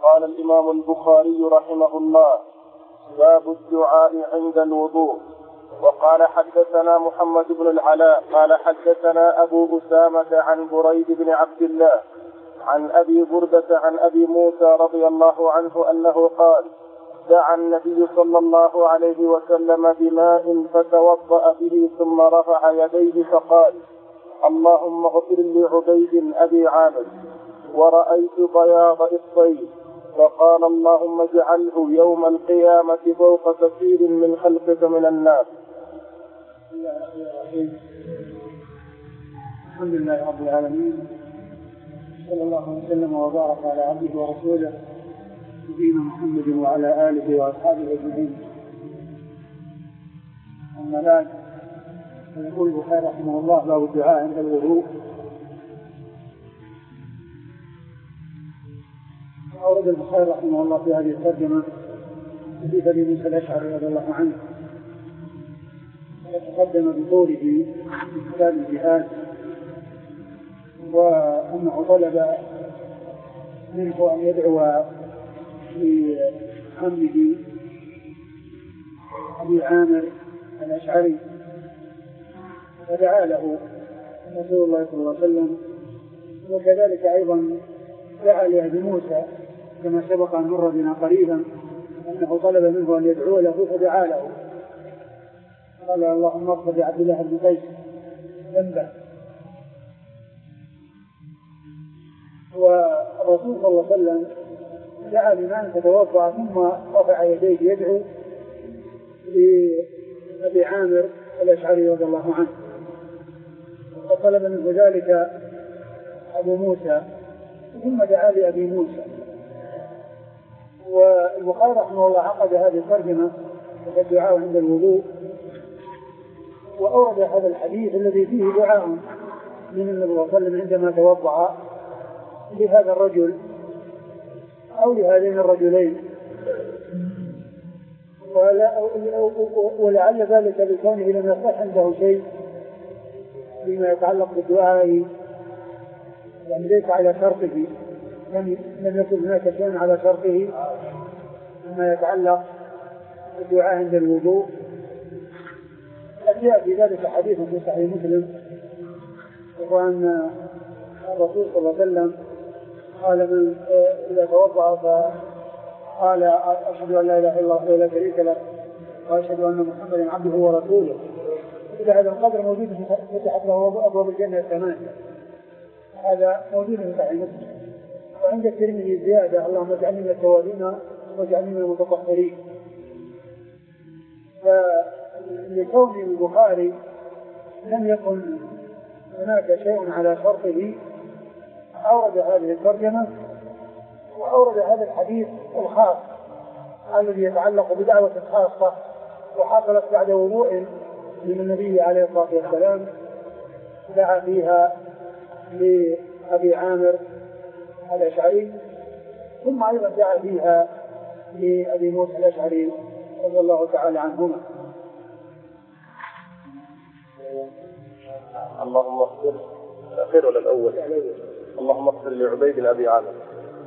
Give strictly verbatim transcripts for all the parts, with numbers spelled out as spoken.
قال الإمام البخاري رحمه الله: باب الدعاء عند الوضوء. وقال حدثنا محمد بن العلاء قال حدثنا أبو أسامة عن بريد بن عبد الله عن أبي بردة عن أبي موسى رضي الله عنه أنه قال: دعا النبي صلى الله عليه وسلم بماء فتوضأ به ثم رفع يديه فقال: اللهم اغفر لعبيد أبي عامر. ورأيت بياض إبطيه فقال: اللهم اجعله يوم القيامة فوق كثير من خلقك من الناس. الحمد لله رب العالمين، صلى الله وسلم وبارك على عبده ورسوله نبينا محمد وعلى آله وأصحابه أجمعين. أما بعد، فيقول البخاري رحمه الله: باب الدعاء عند الوضوء. أورد البخاري رحمه الله في هذه الترجمة حديث أبي موسى الأشعري رضي الله عنه، وتقدم بطوله في كتاب الجهاد، وأنه طلب منه أن يدعو لعمه أبي عامر الأشعري، فدعا له رسول الله صلى الله عليه وسلم. وكذلك أيضا دعا لأبي موسى كما سبق أن مر بنا قريبا أنه طلب منه أن يدعو له فدعا له، قال: اللهم اغفر لعبد الله بن قيس ذنبه. والرسول صلى الله عليه وسلم دعا لمن فتوضأ ثم رفع يديه يدعو لأبي عامر الأشعري رضي الله عنه، وقد طلب منه ذلك أبو موسى ثم دعا لأبي موسى. والبخاري رحمه الله عقد هذه الترجمة في الدعاء عند الوضوء، وأورد هذا الحديث الذي فيه دعاء من النبي صلى الله عليه وسلم عندما توضأ لهذا الرجل أو لهذين الرجلين، ولعل ذلك لكونه لم يصح عنده شيء فيما يتعلق بالدعاء، يعني ليس على شرطه، لم يكن هناك شيء على شرطه فيما يتعلق بالدعاء عند الوضوء. جاء في ذلك حديث في صحيح مسلم، وأن الرسول صلى الله عليه وسلم قال: من إذا توضأ فقال: أشهد أن لا إله إلا الله ولا شريك له وأشهد أن محمدا عبده ورسوله، إلى هذا القدر موجود في فتحت له أبواب الجنة الثمانية. هذا موجود في صحيح مسلم. وعند الترمذي زيادة: اللهم اجعلني من التوابين واجعلني من المتطهرين. فلكون البخاري لم يكن هناك شيء على شرطه أورد هذه الترجمة، وأورد هذا الحديث الخاص الذي يتعلق بدعوة خاصة وحصلت بعد وضوء من النبي عليه الصلاة والسلام دعا فيها لأبي عامر الأشعري، ثم أيضا دعا فيها لأبي موسى الأشعري رضي الله تعالى عنهما. اللهم اغفر الأخير ولا الأول؟ اللهم اغفر لعبيد أبي عامر.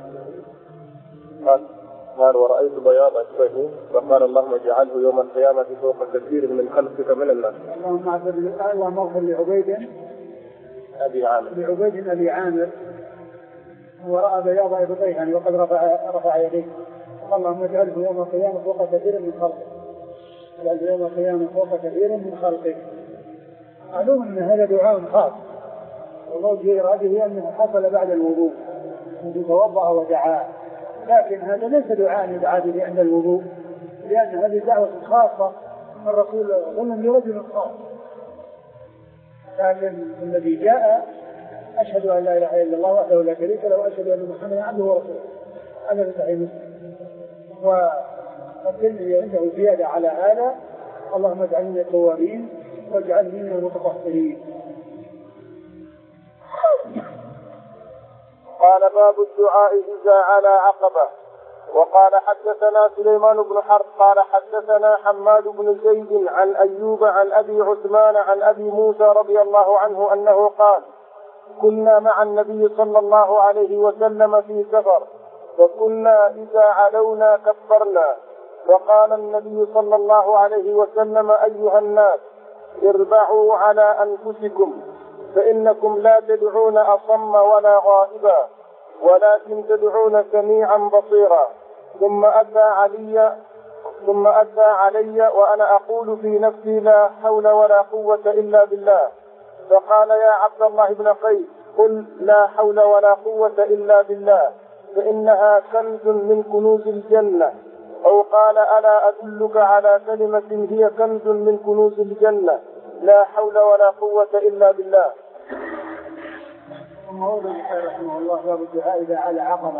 قال: ورأيت بياض إبطيه فقال: اللهم اجعله يوم القيامة فوق كثير من خلقك من الناس. اللهم اغفر لعبيد أبي عامر لعبيد أبي عامر ورأى بياض إبطيه، يعني وقد رفع رفع يديه، اللهم اجعله يوم القيامة فوق كثير من خلقك، اجعله يوم القيامة فوق كثير من خلقك. معلوم أن هذا دعاء خاص، والله إراده أنه حصل بعد الوضوء، أنه توضأ ودعا، لكن هذا ليس دعاء يدعى به عند الوضوء، لأن هذه دعوة خاصة من الرسول ضمن لرجل خاص. لكن الذي جاء: أشهد أن لا إله إلا الله وحده لا شريك له وأشهد أن محمدا عبده ورسوله، هذا في صحيح مسلم. والترمذي عنده زيادة على هذا: اللهم اجعلني من التوابين واجعلني من المتطهرين. قال: باب الدعاء إذا على عقبة. وقال: حدثنا سليمان بن حرب قال حدثنا حماد بن زيد عن أيوب عن أبي عثمان عن أبي موسى رضي الله عنه أنه قال: كنا مع النبي صلى الله عليه وسلم في سفر، وكنا إذا علونا كبرنا. وقال النبي صلى الله عليه وسلم: أيها الناس اربعوا على أنفسكم، فإنكم لا تدعون أصم ولا غائبا، ولكن تدعون سميعا بصيرا. ثم أتى علي ثم أتى علي وأنا أقول في نفسي: لا حول ولا قوة إلا بالله. فقال: يا عبد الله بن قيس، قل لا حول ولا قوة إلا بالله، فإنها كنز من كنوز الجنة. أو قال: ألا أدلك على كلمة هي كنز من كنوز الجنة، لا حول ولا قوة إلا بالله. ثم أورد البخاري رحمه الله باب الدعاء إذا على عقبة.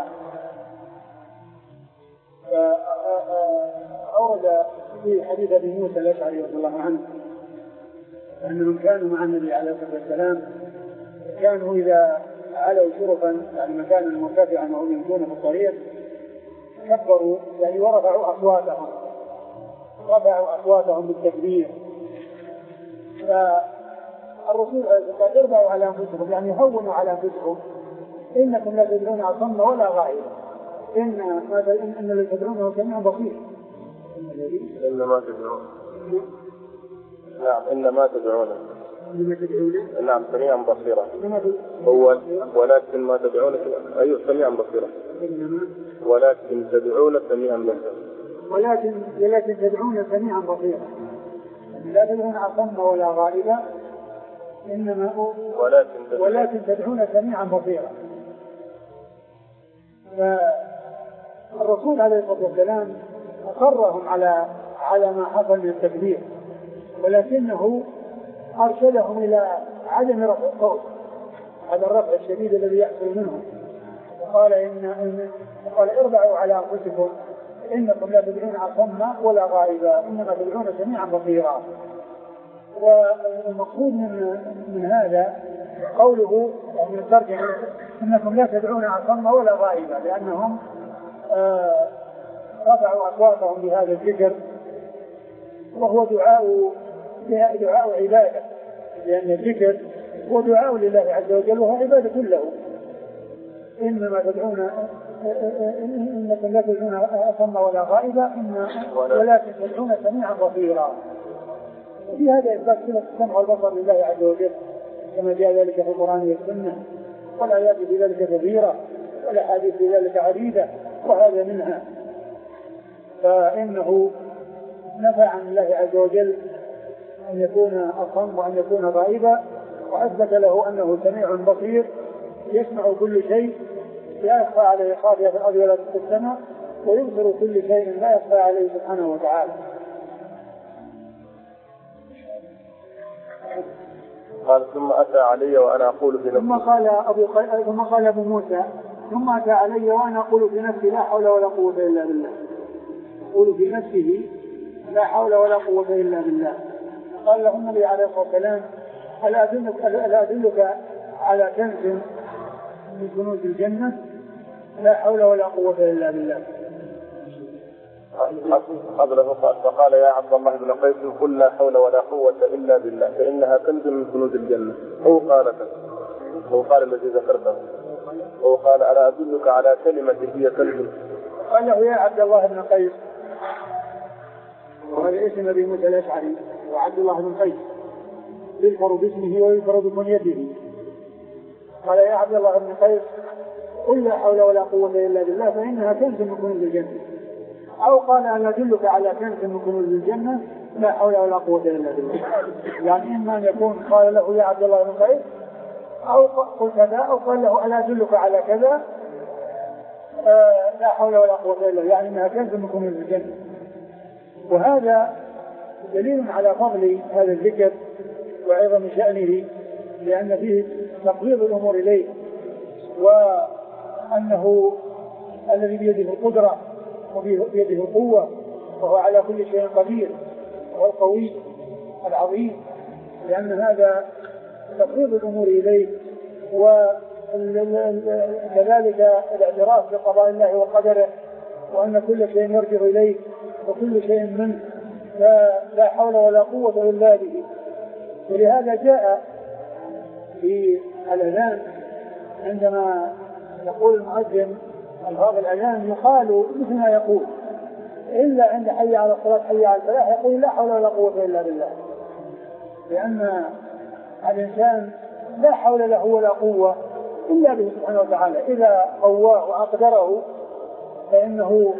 أورد في حديث أبي موسى الأشعري رضي الله عنه أنهم كانوا مع النبي عليه الصلاة والسلام، كانوا إذا علوا شرفا يعني مكانا مرتفعا وهم يمشون في الطريق كبروا يعني ورفعوا أصواتهم رفعوا أصواتهم بالتكبير. فالرسول قال: اربعوا على أنفسكم، يعني هونوا على أنفسكم، إنكم لا تدعون أصم ولا غائبا، إن إن الذي تدعونه سميع بصير. إنما تدعون نعم إنما تدعون إنما تدعون نعم سميعا بصيرا. هو ولكن ما تدعون أيوه سميعا بصيرا. إنما ولكن تدعون سميعا بصيرا. ولكن ولكن تدعون سميعا بصيرا، لا تدعون أصم ولا غائبا، إنما ولكن تدعون, ولكن تدعون سميعا بصيرا. فالرسول عليه الصلاة والسلام أقرهم على على ما حصل من التكبير، ولكنه أرشدهم إلى عدم رفع الصوت، هذا الرفع الشديد الذي يحصل منهم. وقال إن, إن قال: اربعوا على أنفسكم، إنكم لا تدعون أصم ولا غائبا، إنما تدعون سميعا بصيرا. والمقصود من من هذا قوله من الترجمة: إنكم لا تدعون أصم ولا غائبا، لأنهم آه رفعوا أصواتهم بهذا الذكر، وهو دعاء دعاء عبادة، لأن الذكر هو دعاء لله عز وجل وهو عبادة له. إنما تدعون إنكم لا تدعون أصم ولا غائبا، ولكن تدعون سميعا بصيرا. وفي هذا إثبات صفة السمع والبصر لله عز وجل كما جاء ذلك في القرآن والسنة، والآيات في ذلك كثيرة والأحاديث في ذلك عديدة، وهذا منها. فإنه نفى عن الله عز وجل أن يكون أصم وأن يكون غائبا، وأثبت له أنه سميع بصير يسمع كل شيء، لا يخفى عليه خافية في الأرض ولا في السماء، ويبصر كل شيء لا يخفى عليه سبحانه وتعالى. قال: ثم أتى علي وأنا أقول في نفسي. ثم قال أبو خي... ثم قال أبو موسى: ثم أتى علي وأنا أقول في نفسي: لا حول ولا قوة إلا بالله. يقول في نفسه: لا حول ولا قوة إلا بالله. قال له النبي عليه الصلاة والسلام: ألا أدلك, ألا أدلك على كنز من كنوز الجنة، لا حول ولا قوة إلا بالله. قبله قال: فقال: يا عبد الله بن قيس، قل لا حول ولا قوة إلا بالله، فإنها كنز من كنوز الجنة. هو قال هو قال الذي ذكرته هو قال: ألا أدلك على كلمة هي كنز. قال له: يا عبد الله بن قيس، وهذا اسم أبي موسى الأشعري، وعبد الله بن قيس يذكر باسمه ويذكر بكنيته. قال: يا عبد الله بن قيس، قل لا حول ولا قوة إلا بالله، فإنها كنز من كنوز الجنة. أو قال: ألا أدلك على كنز من كنوز الجنة، لا حول ولا قوة إلا بالله. يعني إما أن يكون قال له: يا عبد الله بن قيس، أو قل كذا، أو قال له: ألا أدلك على كذا، آه لا حول ولا قوة إلا بالله، يعني إنها كنز من كنوز الجنة. وهذا دليل على فضل هذا الذكر وعظم شأنه، لأن فيه تقريب الأمور إليه، وأنه الذي بيده القدرة وبيده القوة، وهو على كل شيء قدير، وهو القوي العظيم، لأن هذا تقريب الأمور إليه، وكذلك الاعتراف بقضاء الله وقدره، وأن كل شيء يرجع إليه وكل شيء منه، لا حول ولا قوة إلا به. ولهذا جاء في الأذان عندما يقول المؤذن ألفاظ الأذان يقال مثل ما يقول، إلا عند حي على الصلاة حي على الفلاح يقول لا حول ولا قوة إلا بالله، لأن الإنسان لا حول له ولا قوة إلا به سبحانه وتعالى، إذا قواه وأقدره فإنه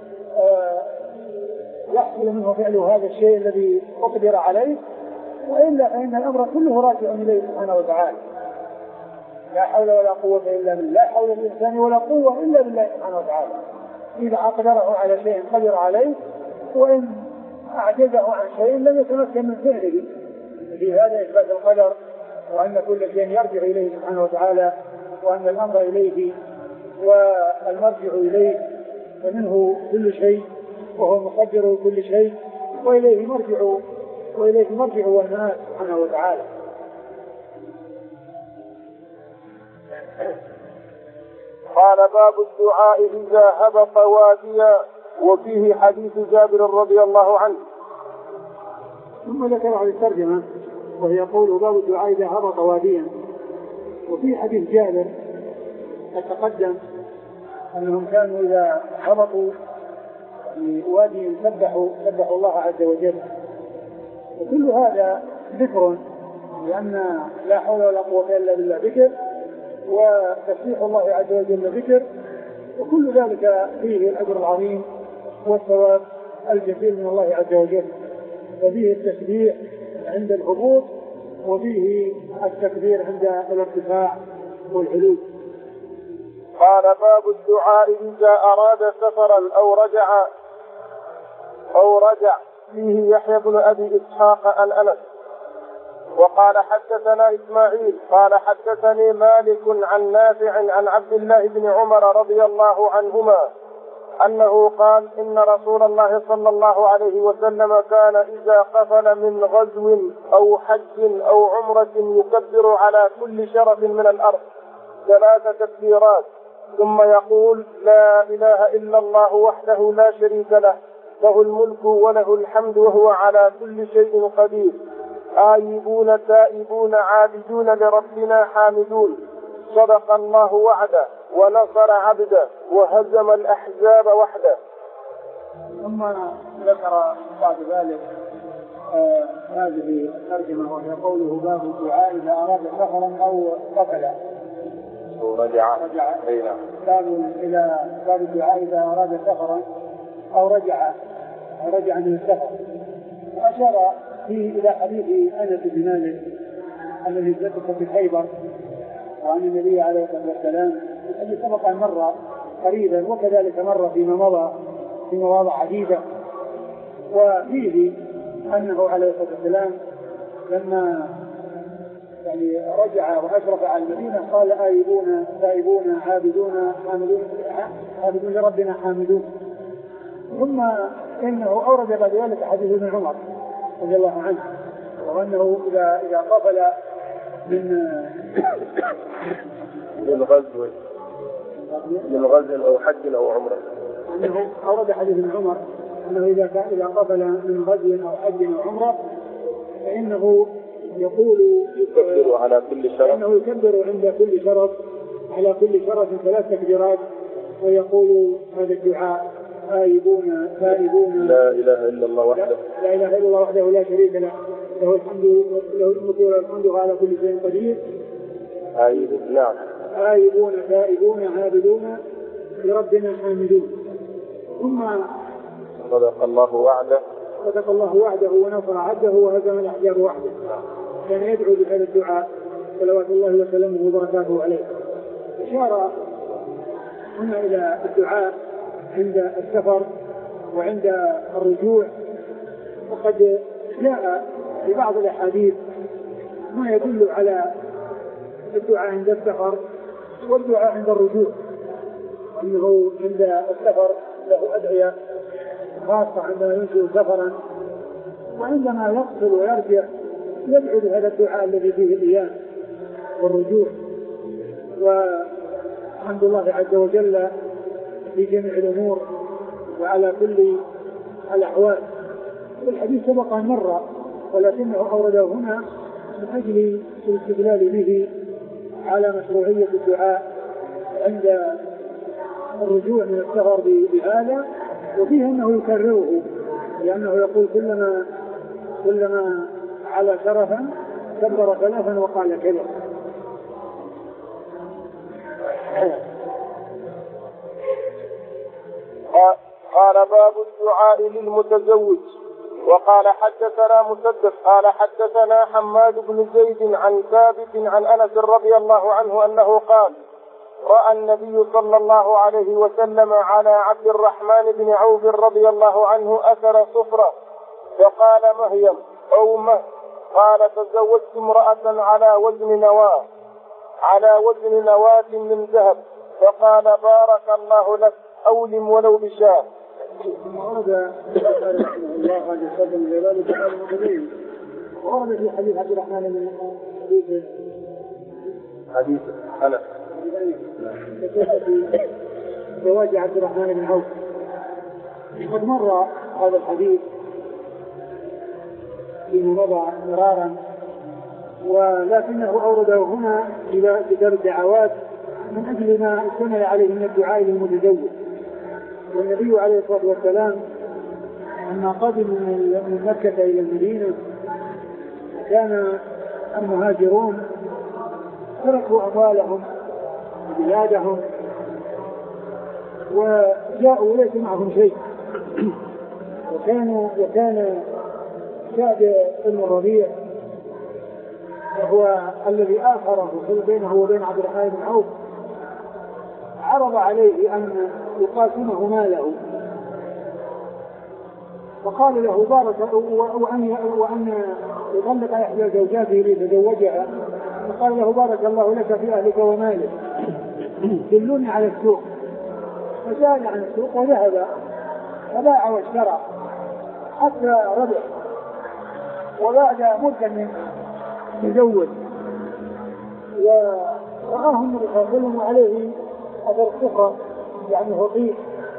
يحصل منه فعل هذا الشيء الذي أقدر عليه، وإلا فإن الأمر كله راجع إليه سبحانه وتعالى. لا حول ولا قوة إلا بالله، لا حول الإنسان ولا قوة إلا بالله سبحانه وتعالى. إذا أقدره على شيء قدر عليه، وإن أعجزه عن شيء لم يتمكن من فعله. في هذا إثبات القدر، وأن كل شيء يرجع إليه سبحانه وتعالى، وأن الأمر إليه والمرجع إليه، فمنه كل شيء وهو مقدر كل شيء، وإليه مرجع وإليه مرجع والمآب سبحانه وتعالى. قال باب الدعاء إذا هبط واديا، وفيه حديث جابر رضي الله عنه. ثم ذكر على الترجمة وهي يقول باب الدعاء إذا هبط واديا، وفي حديث جابر تقدم أنهم كانوا إذا هبطوا وادي سبحوا سبحوا الله عز وجل. وكل هذا ذكر، لأن لا حول ولا قوة إلا بالله ذكر، وتسبيح الله عز وجل ذكر، وكل ذلك فيه الأجر العظيم والثواب الجزيل من الله عز وجل. ففيه التسبيح عند الهبوط، وفيه التكبير عند الارتفاع والعلو. قال باب الدعاء إذا أراد سفرا أو رجع أو رجع فيه يحيى بن أبي إسحاق عن أنس. وقال حدثنا إسماعيل قال حدثني مالك عن نافع عن عبد الله بن عمر رضي الله عنهما أنه قال إن رسول الله صلى الله عليه وسلم كان إذا قفل من غزو أو حج أو عمرة يكبر على كل شرف من الأرض ثلاث تكبيرات، ثم يقول لا إله إلا الله وحده لا شريك له، له الملك وله الحمد وهو على كل شيء قدير، آيبون تائبون عابدون لربنا حامدون، صدق الله وعده ونصر عبده وهزم الأحزاب وحده. ثم ذكر بعد ذلك آه هذه الترجمة وهي قوله باب الدعاء إذا أراد سفرا أو قفل ورجع رجع. باب إلى باب الدعاء إذا أراد سفرا أو رجع رجع من السفر. وأشار فيه إلى حديث أنس بن مالك الذي ذكر في خيبر وعن النبي عليه الصلاة والسلام، الذي سبق أن مر قريبا، وكذلك مر فيما مضى في مواضع عديدة. وفيه أنه عليه الصلاة والسلام لما يعني رجع وأشرف على المدينة قال آيبون تائبون عابدون حامدون عابدون لربنا حامدون. ثم إنه أورد بعد ذلك حديث ابن عمر رضي الله عنه، وأنه إذا إذا قفل من من غزو من غزو أو حج أو عمرة، أنه أورد حديث ابن عمر أنه إذا إذا قفل من غزو أو حج أو عمرة فإنه يقول يكبر على كل شرف، إنه يكبر عند كل شرف على كل شرف ثلاث تكبيرات، ويقول هذا الدعاء آيبون تائبون لا إله إلا الله وحده لا إله إلا الله وحده لا شريك له، له الحمد له الملك وله الحمد على كل شيء قدير، آيبون نعم آيبون تائبون عابدون لربنا حامدون. ثم صدق الله وعده صدق الله وعده ونصر عبده وهزم الأحزاب وحده. كان يدعو بهذا الدعاء صلوات الله وسلامه وبركاته عليه. إشارة هنا إلى الدعاء عند السفر وعند الرجوع، وقد جاء في بعض الأحاديث ما يدل على الدعاء عند السفر والدعاء عند الرجوع، أنه عند السفر له أدعية خاصة عندما ينشئ سفرا، وعندما يقصر ويرجع يدعو بهذا الدعاء الذي فيه الإيام والرجوع وحمد الله عز وجل في جميع الأمور وعلى كل الأحوال. والحديث سبق أن مر، ولكنه أورده هنا من أجل الاستدلال به على مشروعية الدعاء عند الرجوع من السفر بهذا، وفيه أنه يكرره لأنه يقول كلما كلما على شرفا كبر ثلاثا وقال كذا. قال باب الدعاء للمتزوج. وقال حدثنا مسدد قال حدثنا حماد بن زيد عن ثابت عن أنس رضي الله عنه أنه قال رأى النبي صلى الله عليه وسلم على عبد الرحمن بن عوف رضي الله عنه أثر صفرة فقال مهيم أو مه، قال تزوجت امرأة على وزن نواة على وزن نواة من ذهب، فقال بارك الله لك أولم ولو بشاة. ثم ورد رحمه الله هذا الصدر لذلك قال المتزوج، ورد في حديث عبد الرحمن بن حديث حديث أنس في زواج عبد الرحمن بن عوف. قد مر هذا الحديث فيما مضى مرارا، ولكنه أورده هنا إلى كتاب الدعوات من أجل ما اشتمل عليه من الدعاء للمتزوج. والنبي عليه الصلاة والسلام لما قدم من مكة إلى المدينة كان المهاجرون تركوا أموالهم وبلادهم وجاءوا ليس معهم شيء، وكانوا وكان سعد بن الربيع وهو الذي آخره بينه وبين عبد الرحمن بن عوف عرض عليه أن يقاسمه ماله، فقال له بارك وأن وأن يطلق إحدى زوجاته ليتزوجها، فقال له بارك الله لك في أهلك ومالك دلوني على السوق. فسأل عن السوق وذهب فباع واشترى حتى ربح، وبعد مدة من تزوج ورآه النبي صلى الله عليه وسلم عليه أثر السخرة يعني هطيء،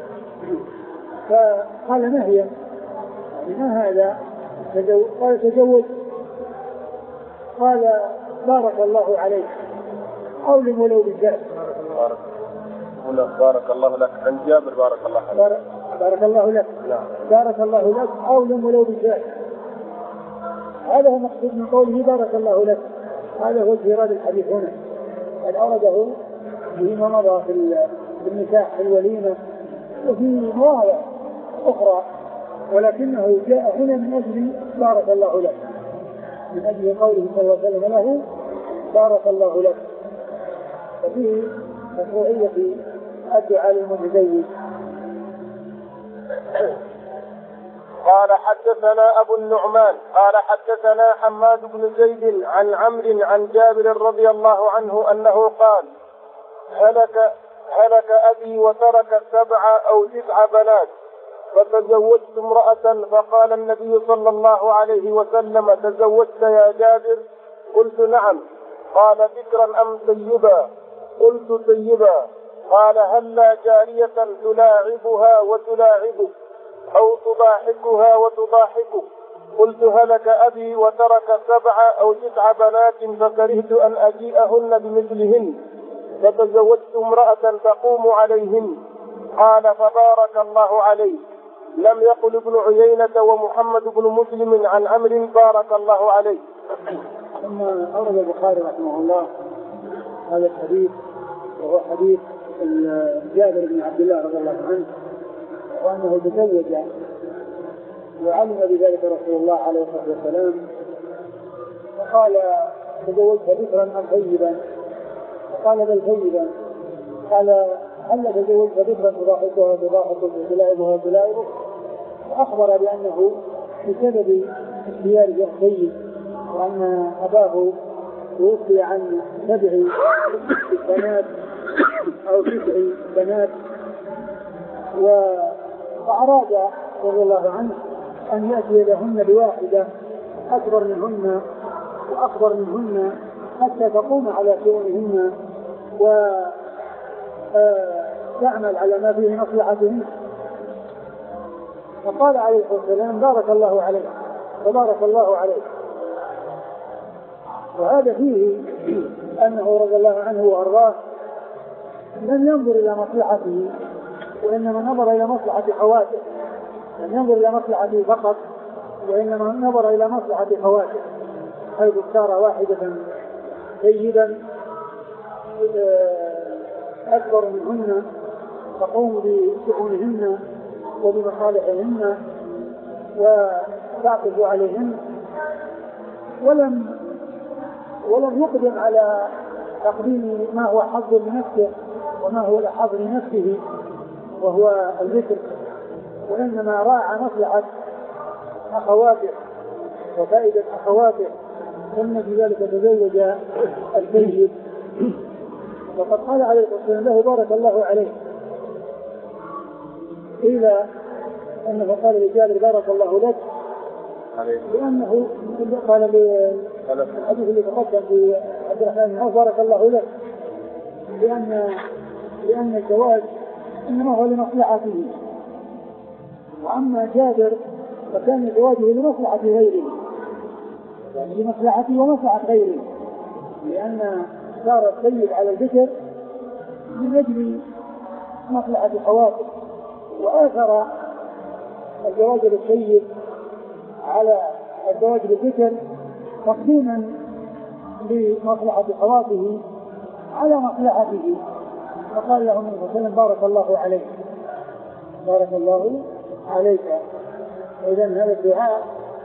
فقال ما هي؟ ما هذا؟ قال تزوج. قال بارك الله عليك أولم ولو بالجهل. بارك الله لك عن جابر بارك الله عليك بارك الله لك بارك الله لك أولم ولو بالجهل. هذا هو مقصود من قوله بارك الله لك، هذا هو إيراد الحديث هنا. قد أورده فيما مضى في النكاح في الوليمة وفي مواضع أخرى، ولكنه جاء هنا من أجل بارك الله لك، من أجل قوله صلى الله عليه وسلم له بارك الله لك. ففيه مشروعية الدعاء للمتزوج. قال حدثنا أبو النعمان قال حدثنا حماد بن زيد عن عمرو عن جابر رضي الله عنه أنه قال هلك هلك أبي وترك سبع أو تسع بنات، فتزوجت امرأة، فقال النبي صلى الله عليه وسلم تزوجت يا جابر؟ قلت نعم. قال بكرا أم طيبا؟ قلت طيبا. قال هلا جارية تلاعبها وتلاعبك أو تضاحكها وتضاحكك؟ قلت هلك أبي وترك سبع أو تسع بنات فكرهت أن أجيئهن بمثلهن، فتزوجت امرأة تقوم عليهن. قال فبارك الله عليه. لم يقل ابن عيينة ومحمد بن مسلم عن أمر بارك الله عليه. ثم أورد البخاري رحمه الله هذا الحديث، وهو حديث جابر بن عبد الله رضي الله عنه، وأنه تزوج وعلم بذلك رسول الله عليه الصلاة والسلام، فقال تزوجت بكرا أم ثيبا؟ فقال بل ثيبا. قال هل تزوجت بكرا تضاحكها تضاحكك وتلاعبها تلاعبك؟ فأخبر بأنه بسبب اختياره ثيب، وأن أباه توفي عن سبع بنات أو تسع بنات، فأراد رضي الله عنه أن يأتي لهن بواحدة أكبر منهن وأكبر منهن حتى تقوم على شؤونهن وتعمل على ما فيه مصلحتهن. فقال عليه الصلاة والسلام بارك الله عليه وبارك الله عليه. وهذا فيه أنه رضي الله عنه وأرضاه لم ينظر إلى مصلحته وإنما نظر إلى مصلحة خواته، لم ينظر إلى مصلحته فقط، وإنما نظر إلى مصلحة خواته، حيث اختار واحدة سيدا أكبر منهن تقوم بشؤونهن وبمصالحهن وتعطف عليهن، ولم ولم يقدم على تقديم ما هو حظ لنفسه وما هو الأحظ لنفسه وهو الذكر، وإنما راعى مصلحة أخواته وفائدة أخواته، ثم في ذلك تزوج السيد. وقد قال عليه الصلاة والسلام له بارك الله عليه، إذا أنه قال لجابر بارك الله لك، لأنه قال الحديث اللي تقدم في عبد الرحمن بن عوف بارك الله لك، لأن لأن الزواج إنما هو لمصلحته، وأما جابر فكان زواجه لمصلحة غيره، يعني لمصلحته ومصلحة غيره، لأن صار السيد على الذكر من أجل مصلحة خواته، وآثر الزواج للسيد على الزواج بالذكر تقديما لمصلحة خواته على مصلحته، فقال له النبي صلى الله عليه وسلم بارك الله عليك بارك الله عليك. إذن هذا الدعاء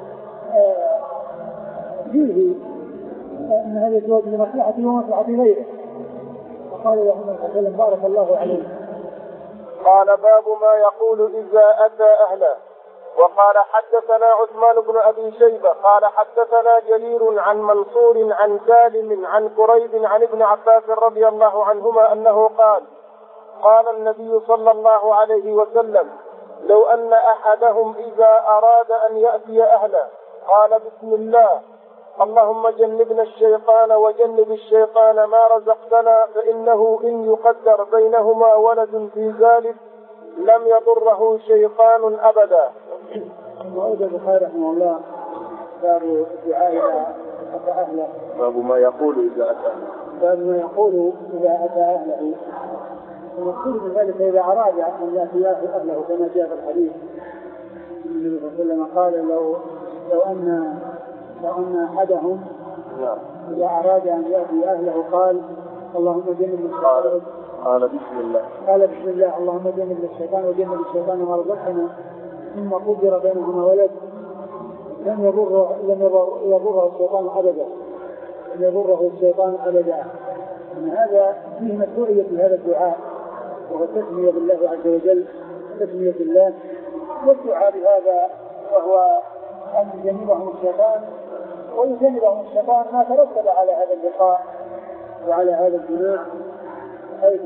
فيه أن هذا الزواج لمصلحته ومصلحة غيره، فقال له النبي صلى الله عليه وسلم بارك الله عليك. قال باب ما يقول إذا أتى أهله. وقال حدثنا عثمان بن أبي شيبة قال حدثنا جرير عن منصور عن سالم عن كريب عن ابن عباس رضي الله عنهما أنه قال قال النبي صلى الله عليه وسلم لو أن أحدهم إذا أراد أن يأتي أهله قال بسم الله اللهم جنبنا الشيطان وجنب الشيطان ما رزقتنا، فإنه إن يقدر بينهما ولد في ذلك لم يضره شيطان أبدا. وأيضا البخاري رحمه الله باب الدعاء إذا أتى أهله، باب ما يقول إذا أتى باب ما يقول إذا أتى أهله. المقصود من ذلك إذا أراد أن يأتي أهله كما جاء في الحديث النبي صلى الله عليه وسلم قال لو لو أن لو أن أحدهم إذا أراد أن يأتي أهله قال اللهم جنب الشيطان قال بسم الله قال بسم الله اللهم جنب الشيطان وجنب الشيطان ما رزقنا، ثم قدر بينهما ولد لم يضره لم يضره الشيطان أبدا لم يضره الشيطان أبدا. من هذا فيه مشروعية في هذا الدعاء، وهو التسمية بالله عز وجل، تسمية الله والدعاء بهذا، وهو أن يجنبهم الشيطان ويجنبهم الشيطان ما ترتب على هذا اللقاء وعلى هذا الجماع، حيث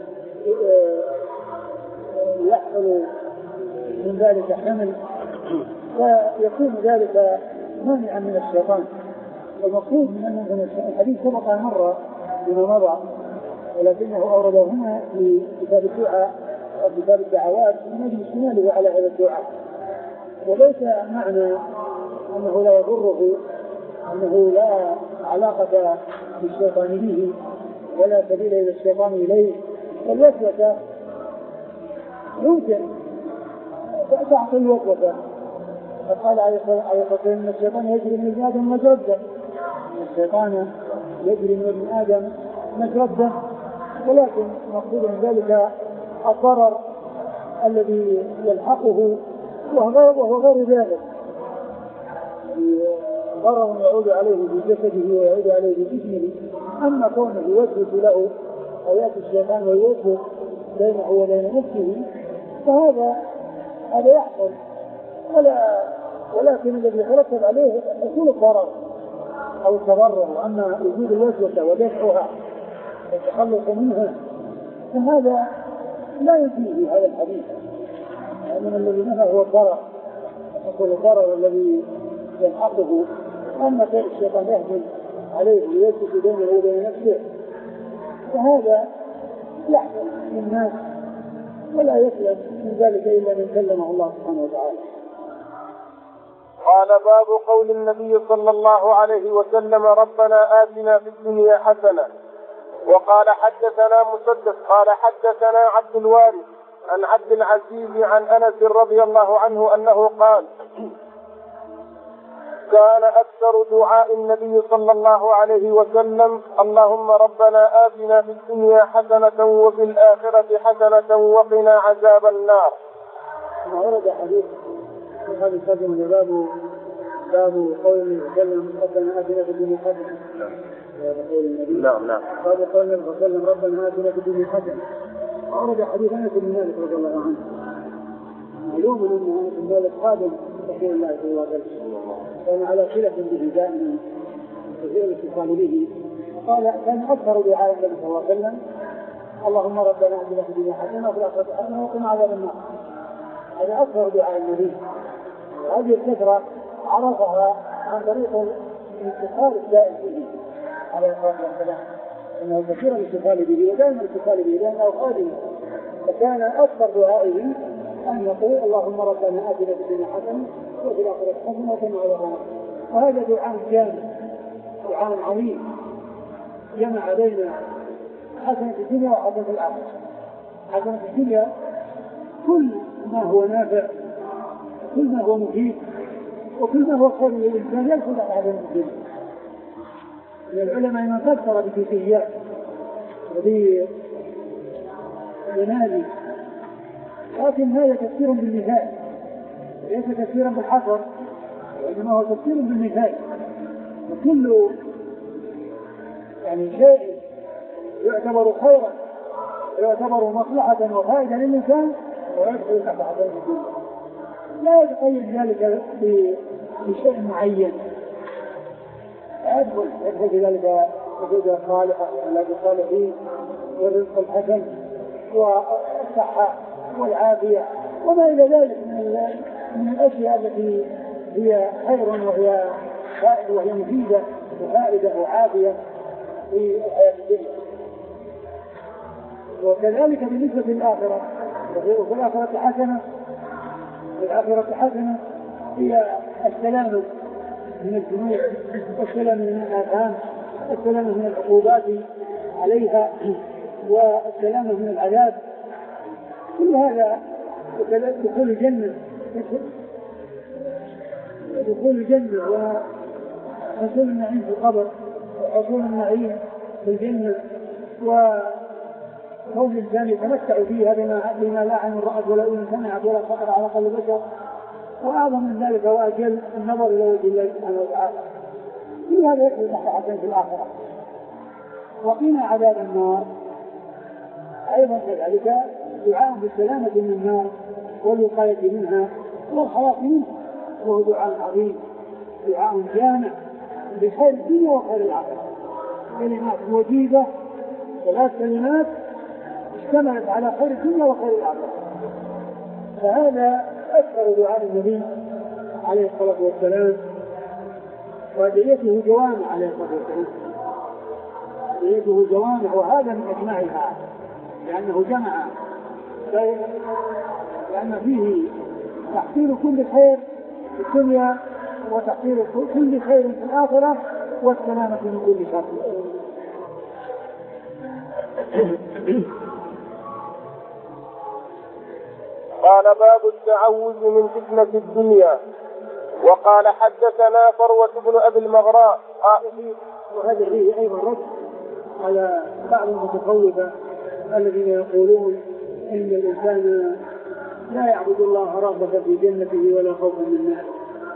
يحصل من ذلك حمل فيكون ذلك مانعا من الشيطان. والمقصود من أن الحديث سبق مرة بما مضى، ولكنه أورده هنا في كتاب الدعاء أو كتاب الدعوات من أجل اشتماله على هذا الدعاء، وليس معنى أنه لا يضره أنه لا علاقة بالشيطان به ولا سبيل إلى الشيطان إليه، والوسوسة يمكن تعطي الوسوسة. فقال عليه الصلاة والسلام إن الشيطان يجري من ابن آدم مجرده، الشيطان يجري من ابن آدم مجرده، ولكن مقصود من ذلك الضرر الذي يلحقه وهو غير ذلك، ضرر يعود عليه في جسده ويعود عليه في جسمه. أما كونه يوسوس له أو يأتي الشيطان ويوسوس بينه وبين نفسه فهذا هذا يحصل، ولا ولكن الذي يترتب عليه حصول الضرر أو التضرر. أما وجود الوسوسة ودفعها والتخلص منها فهذا لا يفيه هذا الحديث، لأن الذي نهى هو الضرر، يحصل الضرر الذي يلحقه. أما كان الشيطان يهجم عليه ويوسوس بينه وبين نفسه فهذا يحصل للناس ولا يسلم من ذلك إلا من كلمه الله سبحانه وتعالى. قال باب قول النبي صلى الله عليه وسلم ربنا آتنا في الدنيا حسنة. وقال حدثنا مسدس قال حدثنا عبد الوارث عن عبد العزيز عن أنس رضي الله عنه أنه قال: كان أكثر دعاء النبي صلى الله عليه وسلم: اللهم ربنا آتنا في الدنيا حسنة وفي الآخرة حسنة وقنا عذاب النار. ورد حديث هذا الترجمة باب باب قول النبي صلى الله عليه وسلم: ربنا آتنا في الدنيا حسنة. قول النبي نعم نعم باب قول النبي صلى الله عليه وسلم: ربنا آتنا في الدنيا حسنة. ورد حديث أنس بن مالك رضي الله عنه. معلوم أن أنس بن مالك خادم رسول الله صلى الله عليه وسلم، كان على صلة به دائما كثير الاتصال به. قال: كان أكثر دعاء النبي صلى الله عليه وسلم: اللهم ربنا آتنا في الدنيا حسنة وفي الآخرة حسنة وقنا عذاب النار. هذا أكثر دعاء النبي. هذه الكثرة عرفها عن طريق الاتصال الدائم به عليه الصلاة والسلام، انه كثير الاتصال به ودائما الاتصال به لانه خادم. فكان اكثر دعائه ان يقول: اللهم ربنا آتنا في الدنيا حسنة وفي الآخرة حسنة وقنا عذاب النار. وهذا دعاء جامع، دعاء عظيم جمع بين حسنة الدنيا وحسنة الآخرة. حسنة الدنيا كل ما هو نافع، كل ما هو مفيد، وكل ما هو خير للإنسان يدخل على حسنة الدنيا. من العلماء من فسر بكيفيات وبمنازل، لكن هذا تفسير بالمثال ليس تفسيرا بالحصر، وإنما هو تفسير بالمثال. وكل يعني شيء يعتبر خيرا يعتبر مصلحة وفائدة للإنسان ويدخل تحت حسنة الدنيا. لا يتقيد ذلك بشيء معين، يدخل يدخل في ذلك وجود الصالحة والأولاد الصالحين والرزق الحسن والصحة والعافية وما إلى ذلك من من الأشياء التي هي خير وهي فائدة وهي مفيدة وفائدة وعافية في الحياة الدنيا. وكذلك بالنسبة للآخرة، وفي الآخرة حسنة الآخرة حسنة هي السلامة من الذنوب والسلامة من الآثام والسلامة من العقوبات عليها والسلامة من العذاب. كل هذا دخول الجنة دخول الجنة وحصول النعيم في القبر وحصول النعيم في الجنة وكون الإنسان يتمتع فيها بما لا عين رأت ولا أذن سمعت ولا خطر على قلب بشر. وأعظم من ذلك وأجل النظر إلى وجه الله سبحانه وتعالى. كل هذا يحدث تحت حسنة في الآخرة. وقنا عذاب النار أيضا كذلك دعاء بالسلامة من النار والوقاية منها والخلاص منها، وهو دعاء عظيم، دعاء جامع بخير الدنيا وخير الآخرة. كلمات وجيزة، ثلاث كلمات اشتملت على خير الدنيا وخير الآخرة. فهذا أكثر دعاء النبي عليه الصلاة والسلام، وأدعيته جوامع عليه الصلاة والسلام، أدعيته جوامع، وهذا من أجمعها لأنه جمع، لأن فيه تحصيل كل خير في الدنيا وتحصيل كل خير في الآخرة والسلامة من كل شر. قال: باب التعوذ من فتنة الدنيا. وقال: حدثنا فروة بن أبي المغراء قائل. وهذا فيه أيضا رد على بعض المتصوفة الذين يقولون إن الإنسان لا يعبد الله رغبة في جنته ولا خوفا من ناره،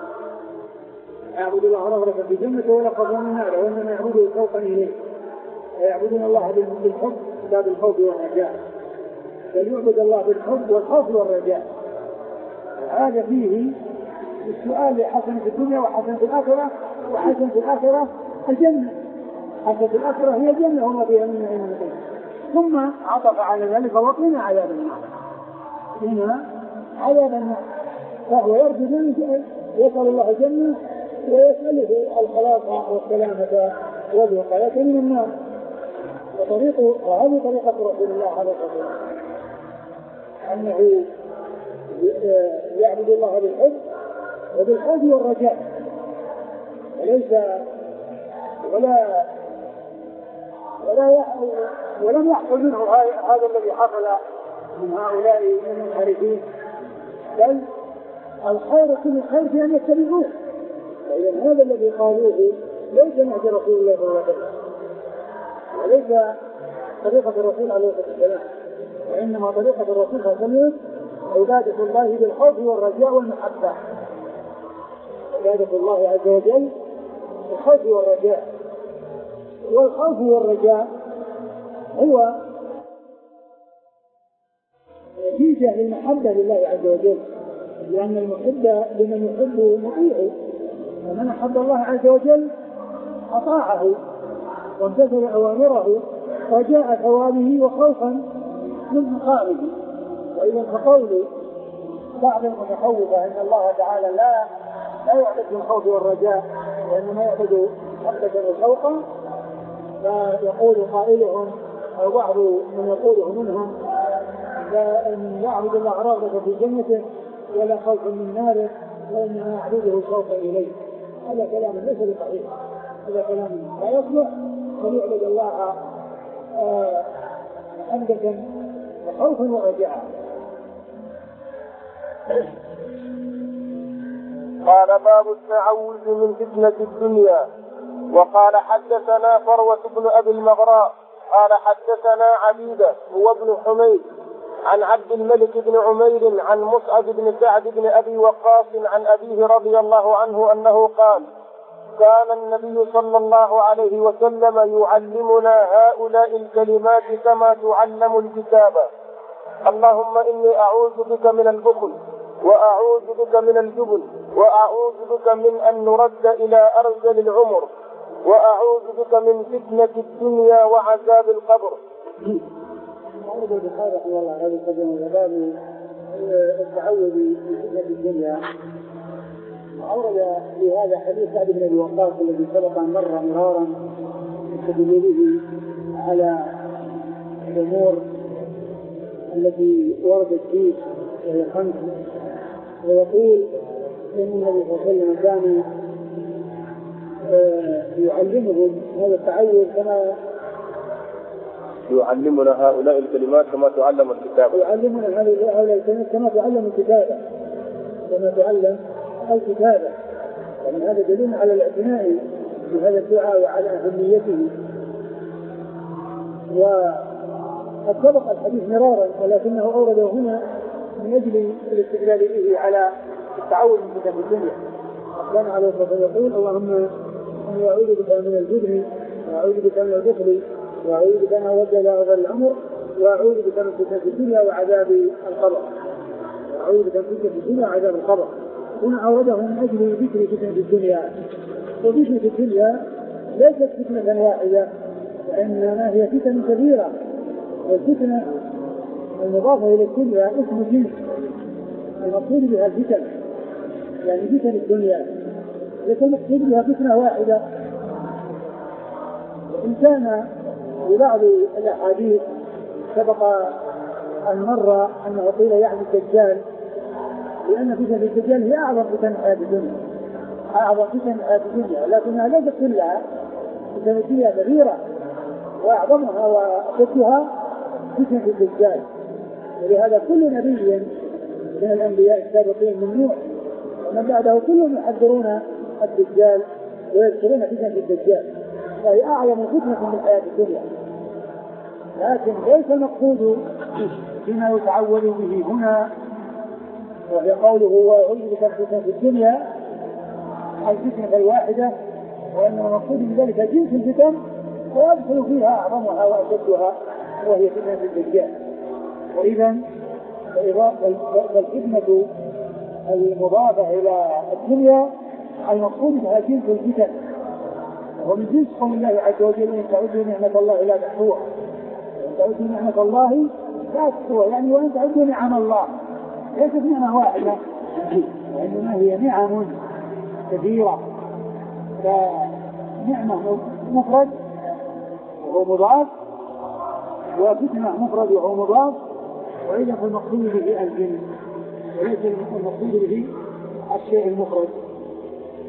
يعبد الله رغبة في جنته ولا خوفا من ناره، وإنما يعبده خوفا إليه، ويعبدون الله بالحب لا بالخوف والرجاء، بل يعبد الله بالحب والخوف والرجاء. هذا فيه السؤال لحسنة الدنيا وحسنة الآخرة، وحسنة الآخرة الجنة. حسنة الآخرة هي الجنة وما فيها من نعيم مقيم. ثم عطف على ذلك: وقنا عذاب النار. هنا عذاب النار، فهو يرجو يسأل الله الجنة ويسأله الخلاص والسلامة والوقاية من النار. وطريقه وهذه طريقة رسول الله عليه الصلاة والسلام، أنه يعبد الله بالحب وبالخوف والرجاء، وليس ولا ولا ولم يحصل منه هذا الذي حصل من هؤلاء المنحرفين، بل الخير كل الخير في أن يتبعوه. فإذا هذا الذي قالوه ليس نهج رسول الله صلى الله عليه وسلم، وليس طريقة الرسول عليه الصلاة والسلام، وإنما طريقة الرسول صلى الله عليه وسلم عبادة الله بالخوف والرجاء والمحبة. عبادة الله عز وجل بالخوف والرجاء، والخوف والرجاء هو نتيجة للمحبة لله عز وجل، لأن المحب لمن يحب مطيعه، ومن أحب الله عز وجل أطاعه وامتثل أوامره رجاء ثوابه وخوفا من عقابه. وإذا فقول بعض المتخوفة أن الله تعالى لا لا يعتد بالخوف والرجاء وإنما يعتد حبة وشوقا، فيقول قائلهم أو بعض من يقوله منهم أن يعبد الله رغبة في جنته ولا خوف من ناره وإنما يعبده شوقا إليه. هذا كلام ليس بصحيح، هذا كلام لا يصلح، فليعبد الله حمدة وخوفا ورجاء. قال باب التعوذ من فتنة الدنيا. وقال حدثنا فروة بن أبي المغراء قال حدثنا عبيدة هو ابن حميد عن عبد الملك بن عمير عن مصعب بن سعد بن أبي وقاص عن أبيه رضي الله عنه أنه قال: كان النبي صلى الله عليه وسلم يعلمنا هؤلاء الكلمات كما تعلم الكتاب: اللهم إني أعوذ بك من البخل، وأعوذ بك من الجبن، وأعوذ بك من أن نرد إلى أرذل العمر، وأعوذ بك من فتنة الدنيا وعذاب القبر. أورد البخاري رحمه الله هذا القدم باب التعوذ من فتنة الدنيا، وأورد في هذا حديث سعد بن أبي وقاص الذي سبق أن مر مرارا بتدليله على الأمور التي وردت فيه وهي خمس، ويقول إن النبي صلى الله عليه وسلم كان يعلمهم هذا التعوذ كما يعلمنا هؤلاء الكلمات كما تعلم الكتاب. يعلمنا هؤلاء الكلمات كما تعلم الكتابة، كما تعلم الكتابة. ومن هذا دليل على الاعتناء بهذا الدعاء وعلى أهميته. وقد سبق الحديث مرارا ولكنه أورده هنا من أجل الاستدلال به على التعوذ من فتنة الدنيا. كان عليه الصلاة والسلام يقول: اللهم إني أعوذ بك من الجبن، وأعوذ بك من البخل، وأعوذ بك من أرد إلى أرذل الأمر، وأعوذ بك من فتنة الدنيا وعذاب القبر. وأعوذ بك من فتنة الدنيا وعذاب القبر. هنا أورده من أجل ذكر فتنة الدنيا. وفتنة الدنيا ليست فتنة واحدة، وإنما هي فتن كبيرة. والفتنة المضافة إلى الدنيا اسم جنس، المقصود بها الفتن، يعني فتن الدنيا ليس المقصود بها فتنة واحدة. وإن كان ببعض الأحاديث سبق أن مر أنه قيل يعني الدجال، لأن فتنة الدجال هي أعظم فتن حياة الدنيا، أعظم فتن حياة الدنيا، لكنها ليست كلها. فتن الدنيا كبيرة، وأعظمها وأشدها فتنة الدجال. ولهذا كل نبي من الأنبياء السابقين من نوح ومن بعده كلهم يحذرون الدجال ويذكرون فتنة الدجال، وهي أعظم فتنة من حياة الدنيا. لكن ليس المقصود بما يتعوذ به هنا وهي قوله وأعوذ بك من فتنة الدنيا الفتنة الواحدة، وإنما المقصود بذلك جنس الفتن ويدخل فيها أعظمها وأشدها وهي فتنة الدجال. وإذا فالفتنة المضافة إلى الدنيا المقصود بها جنس الفتن، ومن جنس قول الله عز وجل: إن تعدوا نعمة الله لا تحصوها. إن تعدوا نعمة الله لا تحصوها، يعني وإن تعدوا نعم الله ليست نعمة واحدة، وإنما هي نعم كثيرة. فنعمة مفرد وهو مضاف، وفتنة مفرد وهو مضاف، وإذا فالمقصود به الجنس وليس المقصود به الشيء المفرد.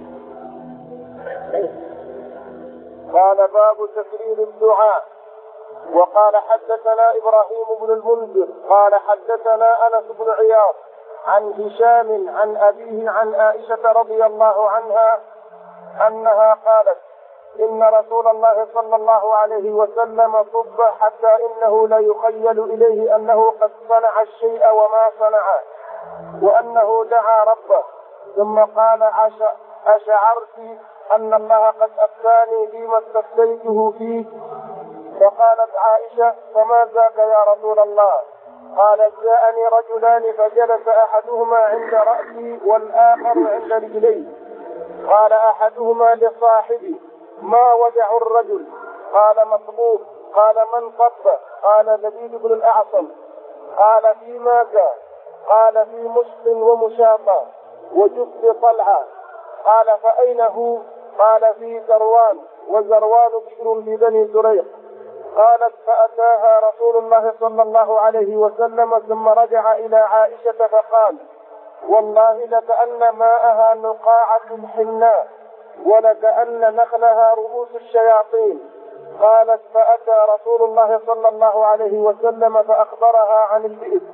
قال: باب تكرير الدعاء. وقال حدثنا إبراهيم بن المنذر قال حدثنا أنس بن عياض عن هشام عن أبيه عن عائشة رضي الله عنها أنها قالت إن رسول الله صلى الله عليه وسلم صب حتى إنه لا يخيل إليه أنه قد صنع الشيء وما صنعه وأنه دعا ربه ثم قال أشعرت أن الله قد أفتاني فيما استفتيته فيه؟ فقالت عائشة فما ذاك يا رسول الله؟ قال جاءني رجلان فجلس أحدهما عند رأسي والآخر عند رجلي. قال أحدهما لصاحبي ما وجع الرجل؟ قال مصبوب. قال من صب؟ قال لبيد بن الأعصم. قال في ماذا؟ قال في مشط ومشاطة وجب طلعة. قال فأين هو؟ قال في زروان وزروان بشر لبني زريق. قالت فأتاها رسول الله صلى الله عليه وسلم ثم رجع إلى عائشة فقال والله لكأن ماءها نقاعة الحناء ولكأن نخلها رؤوس الشياطين. قالت فأتى رسول الله صلى الله عليه وسلم فأخبرها عن البئر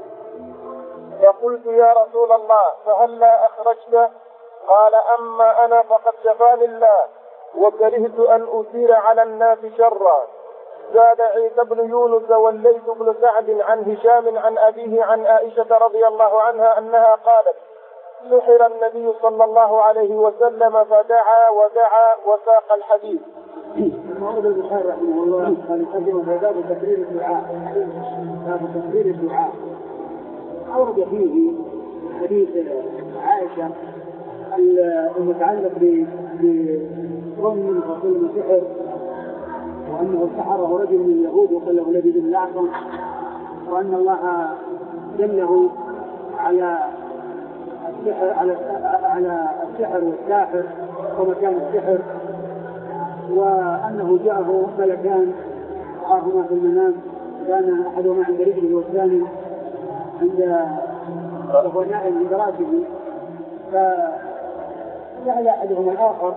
فقلت يا رسول الله فهلا أخرجت؟ قال أما أنا فقد شفاني الله وكرهت أن أثير على الناس شرا. زاد عيسى بن يونس والليث بن سعد عن هشام عن أبيه عن عائشة رضي الله عنها أنها قالت سحر النبي صلى الله عليه وسلم فدعا ودعا وساق الحديث. ورد البخاري رحمه الله قال يقدم باب تكرير الدعاء. باب تكرير الدعاء أورد فيه حديث عائشة المتعلق بظن فصل سحر وأنه سحره رجل من اليهود وقال له لبيد بن الأعصم وأن الله دله على السحر على على السحر والساحر ومكان السحر وأنه جاءه ملكان رآهما في المنام كان أحدهما عند رجله والثاني عند غناء عند رأسه فجعل أحدهما الآخر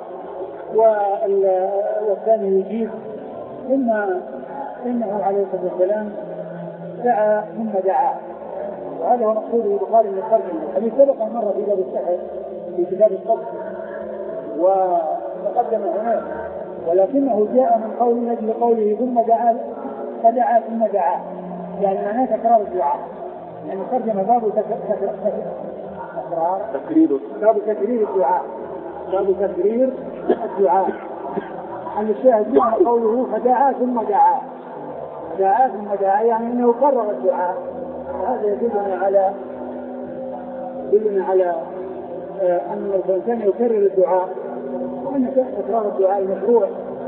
والثاني يجيب ثم إنه عليه الصلاة والسلام دعا ثم دعا. وهذا هو مقصود البخاري من الترجمة. الذي سبق مرة في باب السحر في كتاب الصبر وتقدم هناك ولكنه جاء من قول النبي قوله ثم دعا فدعا ثم دعا يعني معناه تكرار الدعاء يعني ترجمة باب تكرير باب تكرير الدعاء باب تكرير الدعاء. أن الشاهد معنى قوله فدعا ثم دعا دعا ثم دعا يعني أنه كرر الدعاء. هذا يدلنا على يدلنا على أن الإنسان يكرر الدعاء وأن تكرار الدعاء مشروع.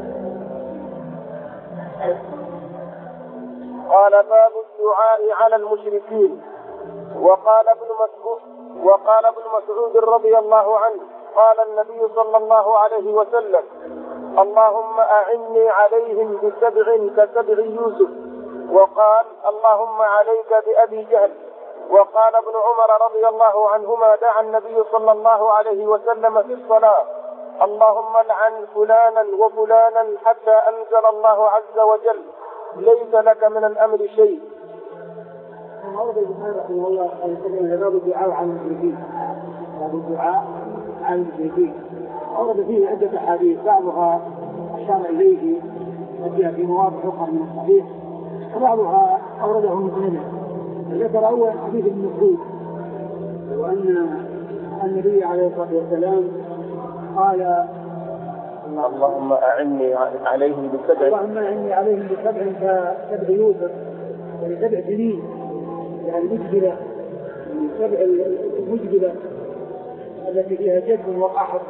قال باب الدعاء على المشركين. وقال ابن مسعود وقال ابن مسعود رضي الله عنه قال النبي صلى الله عليه وسلم اللهم أعني عليهم بسبع كسبع يوسف. وقال اللهم عليك بأبي جهل. وقال ابن عمر رضي الله عنهما دعا النبي صلى الله عليه وسلم في الصلاة اللهم لعن فلانا وفلانا حتى أنزل الله عز وجل ليس لك من الأمر شيء. ورد البخاري رحمه الله قال باب الدعاء على المشركين. باب الدعاء على المشركين ورد فيه عدة أحاديث بعضها أشار إليه وجاء في مواضع أخرى من الصحيح وبعضها أورده مسلما. ذكر أول حديث ابن مسعود وأن النبي عليه الصلاة والسلام قال اللهم أعني عليهم بسبع اللهم أعني عليهم بسبع كسبع يوسف يعني سبع سنين يعني مجبلة يعني سبع المجبلة التي فيها جد وقحط.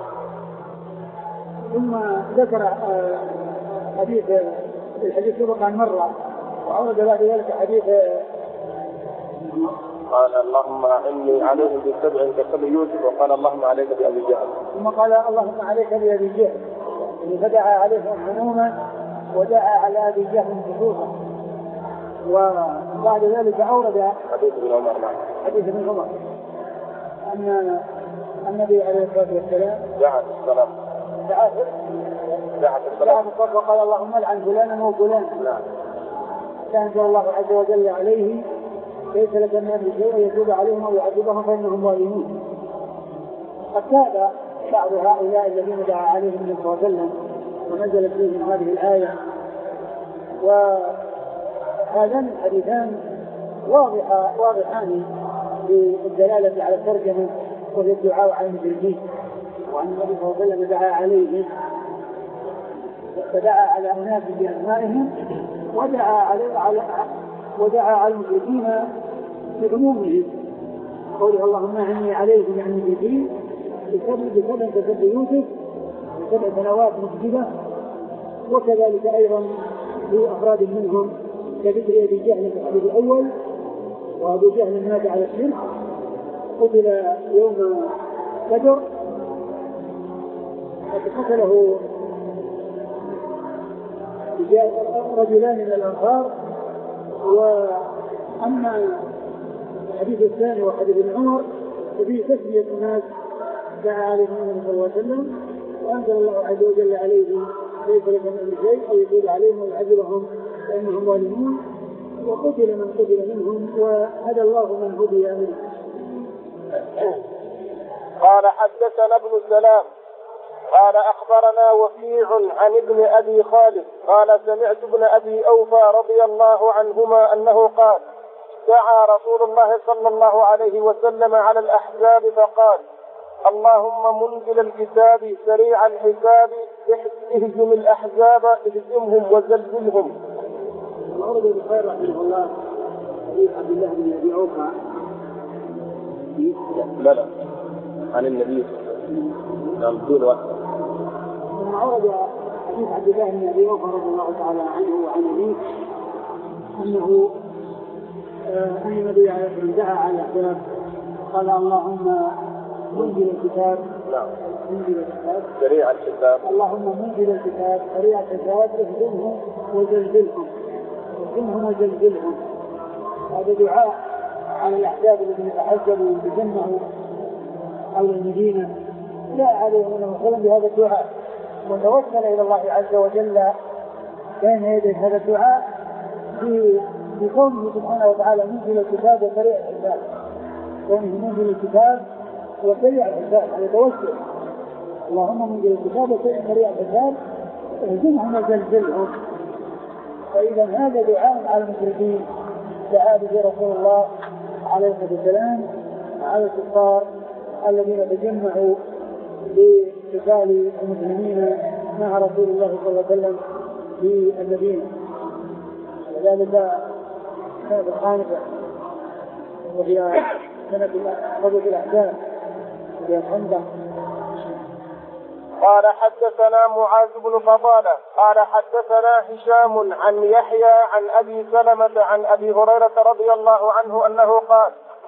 ثم ذكر حديث الحديث سبق عن مرة وعرض بعد ذلك حديث قال اللهم أعني عليهم بسبع كسبع يوسف. وقال اللهم عليك بأبي جهل. ثم قال اللهم عليك بأبي جهل يعني فدعا عليهم عموما ودعا على أبي جهل خصوصا. وبعد ذلك أورد حديث ابن عمر حديث ابن عمر أن النبي عليه الصلاة والسلام دعا الصلاة دعا دعا بالصدق وقال اللهم العن فلانا وفلانا. فأنزل الله عز وجل عليه ليس لك من أمر شيء يتوب عليهم أو يعذبهم فإنهم ظالمون. قد تاب بعض هؤلاء الذين دعا عليهم النبي صلى الله عليه وسلم ونزلت فيهم هذه الآية. وهذان الحديثان واضحة واضحان بالدلالة على الترجمة وفي الدعاء على المشركين، وأن النبي صلى الله عليه وسلم دعا عليهم فدعا على أناس بأسمائهم ودعا على على ودعا على المشركين بعمومهم. قوله اللهم أعني عليهم يعني المشركين بسبب بسبب تسبب يوسف بسبع سنوات مجددة، وكذلك أيضا في أفراد منهم كذكر أبي جهل في الحديث الأول، وأبو جهل مات على الشرك قتل يوم بدر فقتله رجلان من الأنصار. وأما الحديث الثاني وحديث ابن عمر ففيه تسمية الناس دعا عليهم النبي صلى الله عليه وسلم وأنزل الله عز وجل عليهم ليس لك من شيء أو يقول عليهم ويعذبهم فإنهم ظالمون، وقتل من قتل منهم وهدى الله من هدي منهم. قال حدثنا ابن سلام قال أخبرنا وكيع عن ابن أبي خالد قال سمعت ابن أبي أوفى رضي الله عنهما أنه قال دعا رسول الله صلى الله عليه وسلم على الأحزاب فقال اللهم منزل الكتاب سريع الحساب اهزم الأحزاب اهزمهم وزلزلهم. ورد البخاري رحمه الله حديث عبد الله بن أبي أوفى لا لا عن النبي نعم دون وقت. ثم ورد حديث عبد الله بن أبي أوفى رضي الله تعالى عنه وعن أبيه أنه أن النبي عليه الصلاة والسلام دعا على الأحزاب قال اللهم منزل الكتاب منزل الكتاب سريع الحساب اللهم منزل الكتاب سريع الحساب اهزمهم وزلزلهم اهزمهم وزلزلهم. هذا دعاء على الأحزاب الذين تحزبوا وتجمعوا حول المدينة دعا عليهم النبي صلى الله عليه وسلم بهذا الدعاء وتوسل إلى الله عز وجل بين يدي هذا الدعاء بقوله سبحانه وتعالى منزل الكتاب وسريع الحساب. كونه منزل الكتاب وسريع الحساب هذا توسل اللهم منزل الكتاب وسريع الحساب اهزمهم وزلزلهم. فإذا هذا دعاء على المشركين دعا به رسول الله عليه الصلاة والسلام على الكفار الذين تجمعوا لقتال المسلمين مع رسول الله صلى الله عليه وسلم في المدينة. ولذلك كانت الخامسة وهي سنة غزوة الأحزاب وهي الخندق. قال حدثنا معاذ بن فضالة قال حدثنا هشام عن يحيى عن أبي سلمة عن أبي هريرة رضي الله عنه أنه قال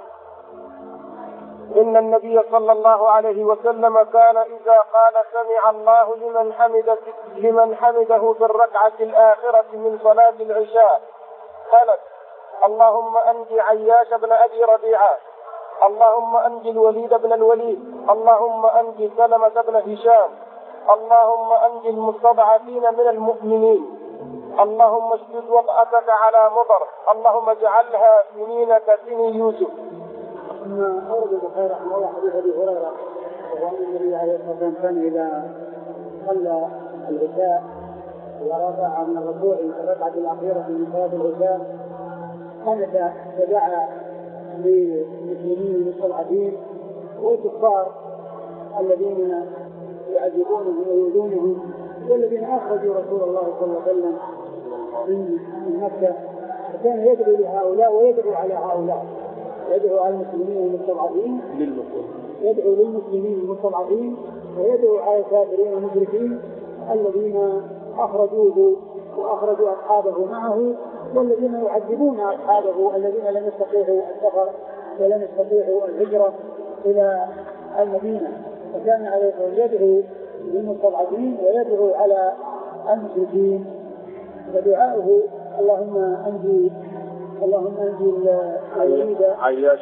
إن النبي صلى الله عليه وسلم كان إذا قال سمع الله لمن حمده, لمن حمده في الركعة الآخرة من صلاة العشاء قالت اللهم أنجي عياش بن أبي ربيعة اللهم أنجي الوليد بن الوليد اللهم أنجي سلمة بن هشام اللهم أنجي المستضعفين من المؤمنين اللهم اشدد وطأتك على مضر اللهم اجعلها سنين كسن يوسف. ثم أورد البخاري رحمه الله حديث أبي هريرة وهو أن النبي عليه الصلاة والسلام كان إذا صلى العشاء ورفع من الركوع في الركعة الأخيرة من صلاة العشاء حمد ودعا للمسلمين المستضعفين والكفار الذين يعذبونهم ويؤذونهم والذين أخرجوا رسول الله صلى الله عليه وسلم من مكة. فكان يدعو لهؤلاء ويدعو على هؤلاء يدعو على المسلمين المستضعفين يدعو للمسلمين المستضعفين ويدعو على الكافرين المشركين الذين أخرجوه وأخرجوا أصحابه معه والذين يعذبون أصحابه الذين لم يستطيعوا السفر ولم يستطيعوا الهجرة إلى المدينة. فكان عليه يدعو للمستضعفين ويدعو على المشركين. ودعاؤه اللهم أنجي اللهم أنجي الوليد عياش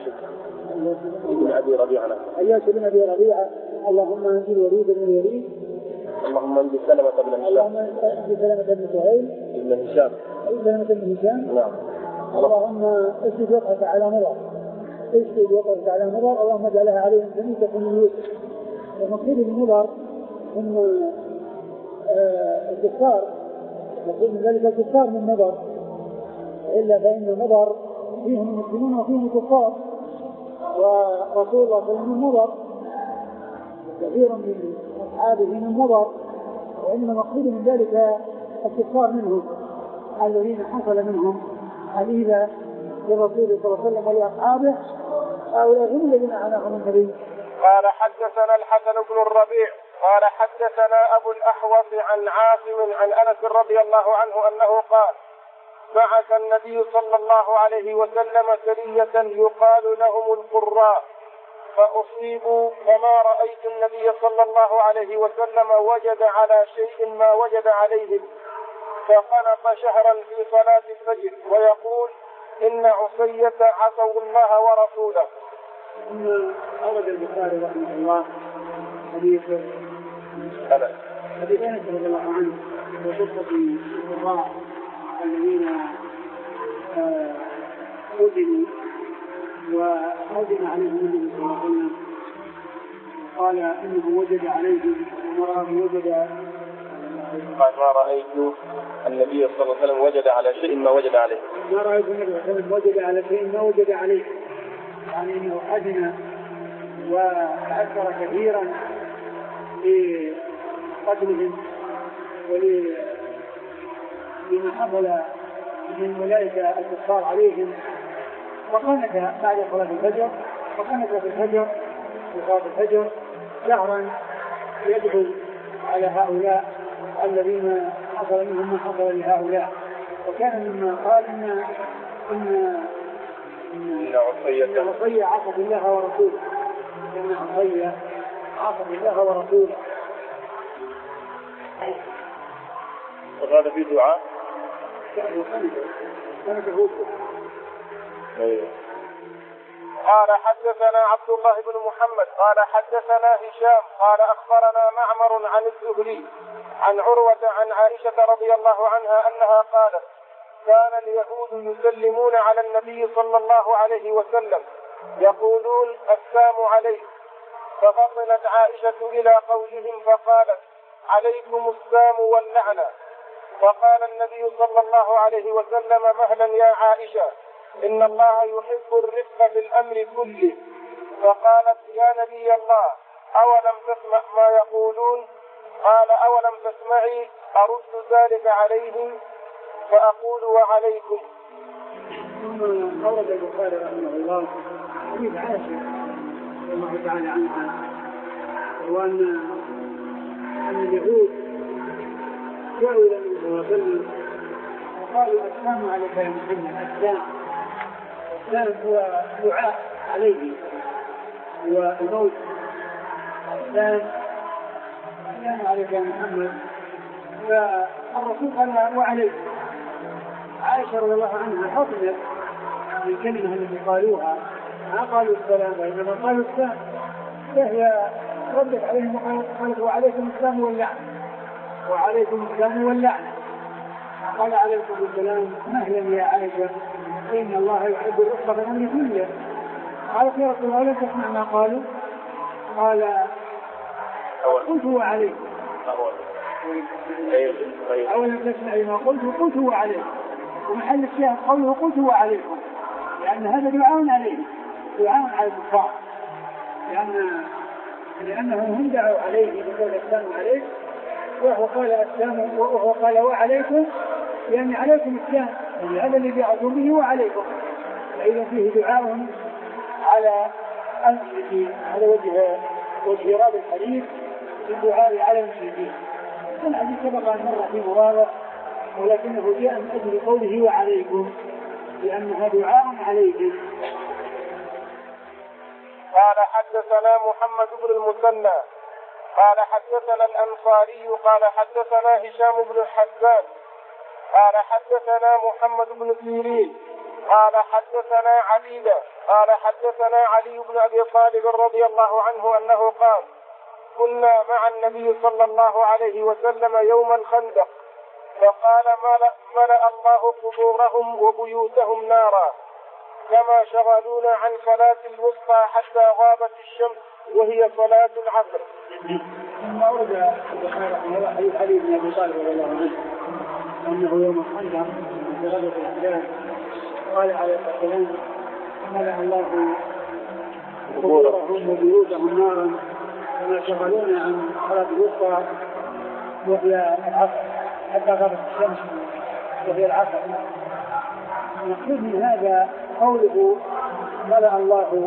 بن أبي ربيعة عياش بن أبي ربيعة اللهم أنجي الوليد بن الوليد اللهم انجي سلمة بن هشام. اللهم انجي سلمة بن سهيل بن هشام. سلمة بن هشام. نعم. اللهم اسجد وقفك على مضر. اسجد وقفك على مضر. اللهم اجعلها عليهم سميكة من يوسف. المقصود بالمضر هم الكفار. المقصود من ذلك الكفار من مضر. إلا فإن مضر فيهم المسلمون وفيهم الكفار. ورسول الله صلى الله عليه وسلم من مضر. كثير من أصحابه من مضر. وإنما المقصود من ذلك الكفار منهم الذين حصل منهم الإيذاء للرسول صلى الله عليه وسلم ولأصحابه. هؤلاء هم الذين أعناهم النبي. قال حدثنا الحسن بن الربيع قال حدثنا أبو الأحوص عن عاصم عن أنس رضي الله عنه أنه قال بعث النبي صلى الله عليه وسلم سرية يقال لهم القراء فأصيبوا فما رأيت النبي صلى الله عليه وسلم وجد على شيء ما وجد عليهم فقنط شهرا في صلاة الفجر ويقول إن عصية عصوا الله ورسوله. ثم أورد البخاري رحمه الله حديث أنس حديث أنس رضي الله عنه وقصة القراء الذين قتلوا وهدم عليهم النبي صلى الله عليه وسلم قال إنه وجد عليهم ومراه وجد قال ما رأيت النبي صلى الله عليه وسلم وجد على شيء ما وجد عليه. ما رأيت النبي صلى الله عليه وسلم وجد على شيء ما وجد عليه يعني إنه حزن وتأثر كثيرا لقتلهم ولما حصل من ملائكة الكفار عليهم وقنت بعد صلاة الفجر وقنت في الفجر في صلاة الفجر شهرا يدعو على هؤلاء الذين حصل منهم ما حصل لهؤلاء. وكان مما قال إن إن إن عصية عصت الله ورسوله إن عصية عصت الله ورسوله. وهذا في دعاء قال حدثنا عبد الله بن محمد قال حدثنا هشام قال أخبرنا معمر عن الزهري عن عروة عن عائشة رضي الله عنها أنها قالت كان اليهود يسلمون على النبي صلى الله عليه وسلم يقولون السلام عليك ففطنت عائشة إلى قولهم فقالت عليكم السلام واللعنة فقال النبي صلى الله عليه وسلم مهلا يا عائشة إن الله يحب الرفق في الأمر كله. فقالت يا نبي الله أولم تسمع ما يقولون؟ قال أولم تسمعي أرد ذلك عليهم فأقول وعليكم. ثم أورد البخاري رحمه الله حديث عائشة رضي الله تعالى عنها وأن أن اليهود جاءوا إلى النبي صلى الله عليه وسلم وقالوا السلام عليك يا محمد. السلام السلام هو دعاء عليه والموت. السلام السلام عليك يا محمد. فالرسول قال وعليك. عائشة رضي الله عنها حفظت من كلمة التي قالوها ما قالوا السلام وإنما قالوا السلام فهي ردت عليهم وقالت وعليكم السلام واللعنة وعليكم السلام واللعنة. قال عليكم السلام مهلا يا عائشة إن الله يحب الرفق في الأمر كله. قالت يا رسول الله لم تسمع ما قالوا؟ قال قلت هو عليكم. أولا تسمع ما قلت وقلت هو عليكم. ومحل الشاهد قوله قلت هو عليكم لأن هذا دعاء عليه دعاء على الكفار لأن لأنهم هم دعوا عليه بقول السلام عليك وهو قال السلام وهو قال وعليكم يعني عليكم السلام يعني هذا الذي دعوا به وعليكم. فإذا فيه دعاء على المشركين على وجه وجه راب الحديث الدعاء على المشركين. الحديث سبق أن مر في مواضع ولكنه جاء من أجل قوله وعليكم لأنها دعاء عليهم. قال حدثنا محمد بن المثنى قال حدثنا الأنصاري قال حدثنا هشام بن الحسان قال حدثنا محمد بن سيرين قال حدثنا عبيدة قال حدثنا علي بن أبي طالب رضي الله عنه أنه قال كنا مع النبي صلى الله عليه وسلم يوم الخندق فقال ملأ, ملأ الله قبورهم وبيوتهم نارا كما شغلونا عن صلاة الوسطى حتى غابت الشمس وهي صلاة العصر. ثم ورد حديث علي بن ابي طالب رضي الله عنه انه يوم الخندق في غزوة الاحزاب قال عليه الصلاة والسلام ملأ الله قبورهم وبيوتهم نارا كما شغلونا عن صلاة الوسطى وهي العصر حتى غابت الشمس وهي العصر. نقول من هذا قوله ملأ الله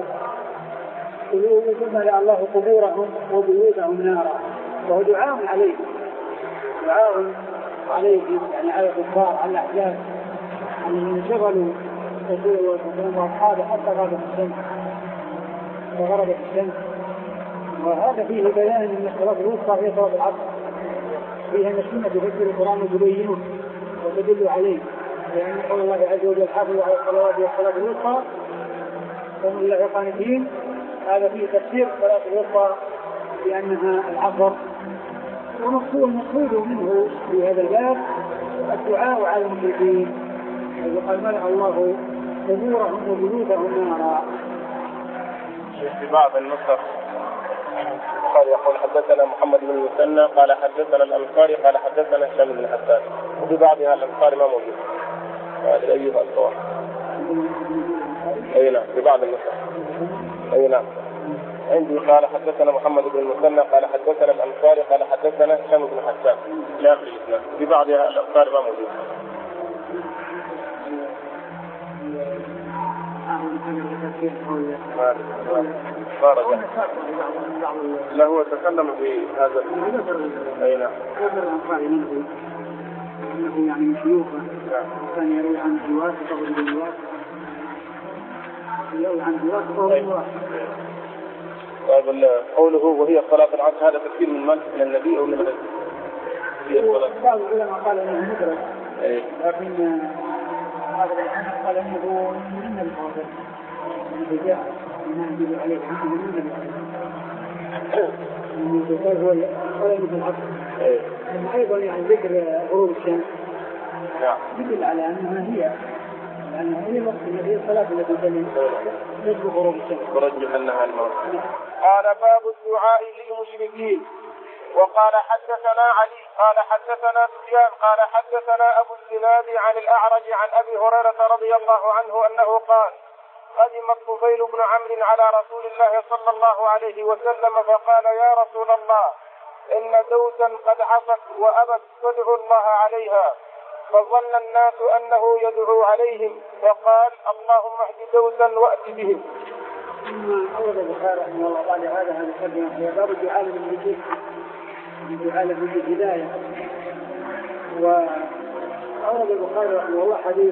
ملأ الله قبورهم وبيوتهم نارا وهو دعاء عليهم دعاء عليهم يعني على الكفار على الأحزاب أن انشغلوا رسول الله صلى الله عليه وسلم وأصحابه حتى غابت الشمس وغربت الشمس. وهذا فيه بيان أن الصلاة الوسطى هي صلاة العصر فيها السنة بذكر القرآن وتبينه وتدل عليه لأن قول الله عز وجل حافظوا على الصلوات والصلاة الوسطى وهم لله قانتين. هذا فيه تفسير الصلاة الوسطى بأنها العصر. والمقصود منه في هذا الباب الدعاء على المشركين وقال ملأ الله قبورهم وبيوتهم نارا. في بعض النسخ قال يقول حدثنا محمد بن المثنى قال حدثنا الأنصاري قال حدثنا هشام بن حسان وفي بعضها الأنصاري ما موجود. هذا أيها الصور أي نعم في بعض النسخ أي نعم عندي قال حدثنا محمد بن المثنى قال حدثنا الأنصاري قال حدثنا هشام بن حسان لا في الإسلام في بعضها الأنصاري ما موجود. لا هو تكلم في هذا أي نعم أنه يعني من شيوخه كان يروي عن جواز قبل الجواز يروي عن جواز قبل الجواز. طيب قوله وهي صلاة العصر هذا تفسير من من من النبي أو من النبي؟ بعض العلماء قال أنه مدرج لكن هذا الحديث قال أنه من النبي صلى الله عليه وسلم الذي جاء من يجب عليه الحمد من النبي صلى الله عليه وسلم قال أنه في العصر. أيضا يعني ذكر غروب الشمس يدل على أنها هي لأنها هي الوقت الذي هي الصلاة التي تسبق غروب الشمس. ورجح أنها الموت. قال باب الدعاء للمشركين. وقال حدثنا علي قال حدثنا سفيان قال حدثنا أبو الزناد عن الأعرج عن أبي هريرة رضي الله عنه أنه قال قدم الطفيل بن عمرو على رسول الله صلى الله عليه وسلم فقال يا رسول الله إن دوسا قد عصت وأبت تدعو الله عليها فظن الناس أنه يدعو عليهم فقال اللهم اهد دوسا وأت بهم. ثم أورد البخاري رحمه الله تعالى هذا هذا الكلام هي باب الدعاء للمشركين الدعاء لهم بالهداية. وأورد البخاري رحمه الله حديث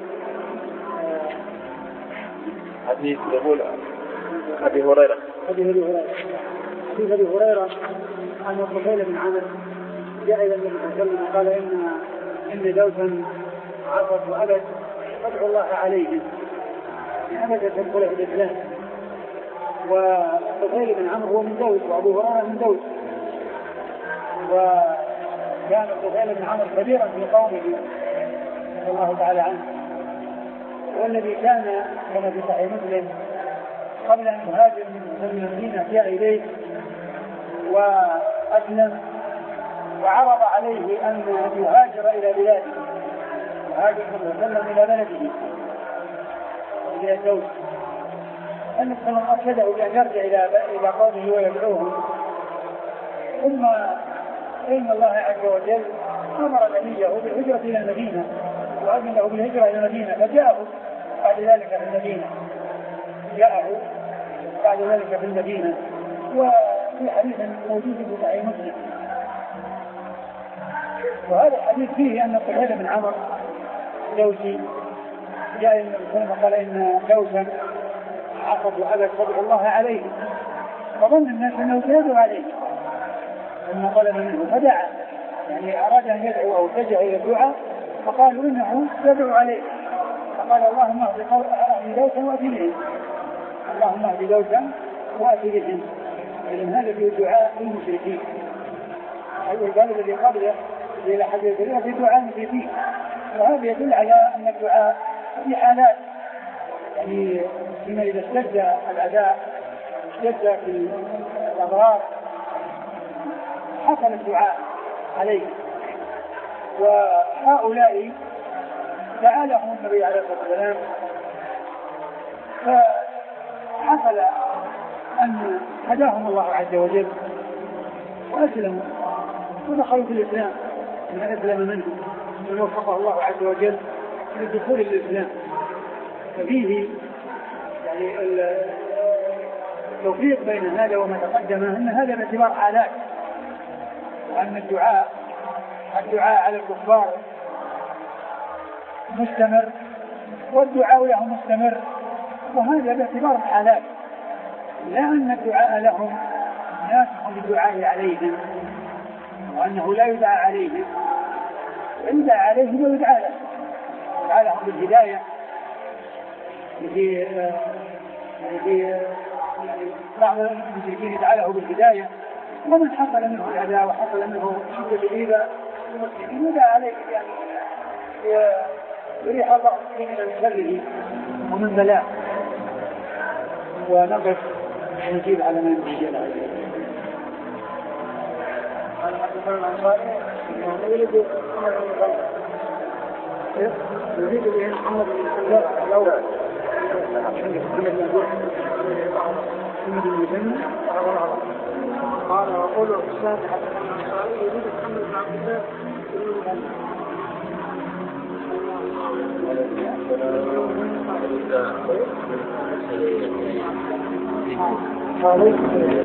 حديث يقول أبي هريرة حديث أبي هريرة حديث أبي هريرة عن الطفيل بن عمرو جاء إلى النبي صلى الله عليه وسلم قال إن إن دوسا عصت وأبت فادعوا الله عليهم أبت تدخل في الإسلام. والطفيل بن عمرو هو من دوس وأبو هريرة من دوس وكان الطفيل بن عمرو كبيرا في قومه رضي الله تعالى عنه والذي كان كما في صحيح مسلم قبل أن يهاجر من المدينة جاء إليه وأسلم وعرض عليه أن يهاجر إلى بلاده وهاجر صلى الله عليه وسلم إلى بلده إلى دوس. النبي صلى الله عليه وسلم أرشده بأن يرجع إلى إلى قومه ويدعوهم. ثم إن الله عز وجل أمر نبيه بالهجرة إلى المدينة وأذن له بالهجرة إلى المدينة فجاءه بعد ذلك في المدينة جاءه بعد ذلك في المدينة. وفي حديث موجود في صحيح مسلم وهذا الحديث فيه أن الطفيل بن عمرو دوسي جاء النبي صلى الله عليه وسلم قال إن دوسا عصت وأبت فادعوا الله عليه فظن الناس أنه سيدعو عليه ثم طلب منه فدعا يعني أراد أن يدعو أو اتجه إلى الدعاء فقالوا إنه يدعو عليه فقال اللهم اهد دوسا وأتي بهم اللهم اهد دوسا وأتي بهم. لأن هذا فيه دعاء للمشركين. الباب الذي قبله إلى حديث الكريم في دعاء المشركين، وهذا يدل على أن الدعاء في حالات، يعني فيما إذا اشتد الأداء اشتد في الأضرار حصل الدعاء عليه. وهؤلاء دعا لهم النبي عليه الصلاة والسلام فحصل أن هداهم الله عز وجل وأسلموا ودخلوا في الإسلام، من أسلم منهم من وفقه الله عز وجل للدخول الإسلام. ففيه يعني التوفيق بين هذا وما تقدم، أن هذا باعتبار حالات، وأن الدعاء الدعاء على الكفار مستمر والدعاء لهم مستمر، وهذا باعتبار حالات، لا أن الدعاء لهم ناسخ للدعاء عليهم، وأنه لا يدعى عليهم، يدعى عليهم ويدعى لهم، يدعى لهم بالهداية في في بعض المشركين يدعى له بالهداية، ومن حصل منه الأذى وحصل منه شدة الإيذاء المسلمين يدعى عليه يعني يريح الله من شره ومن بلاه. ونقف ونجيب على ما ينبغي له. قال حدثنا الأنصاري يريد يريد به محمد بن حنبل الأول محمد بن جنة قال وقول الحسان حدثنا الأنصاري يريد محمد بن عبد الله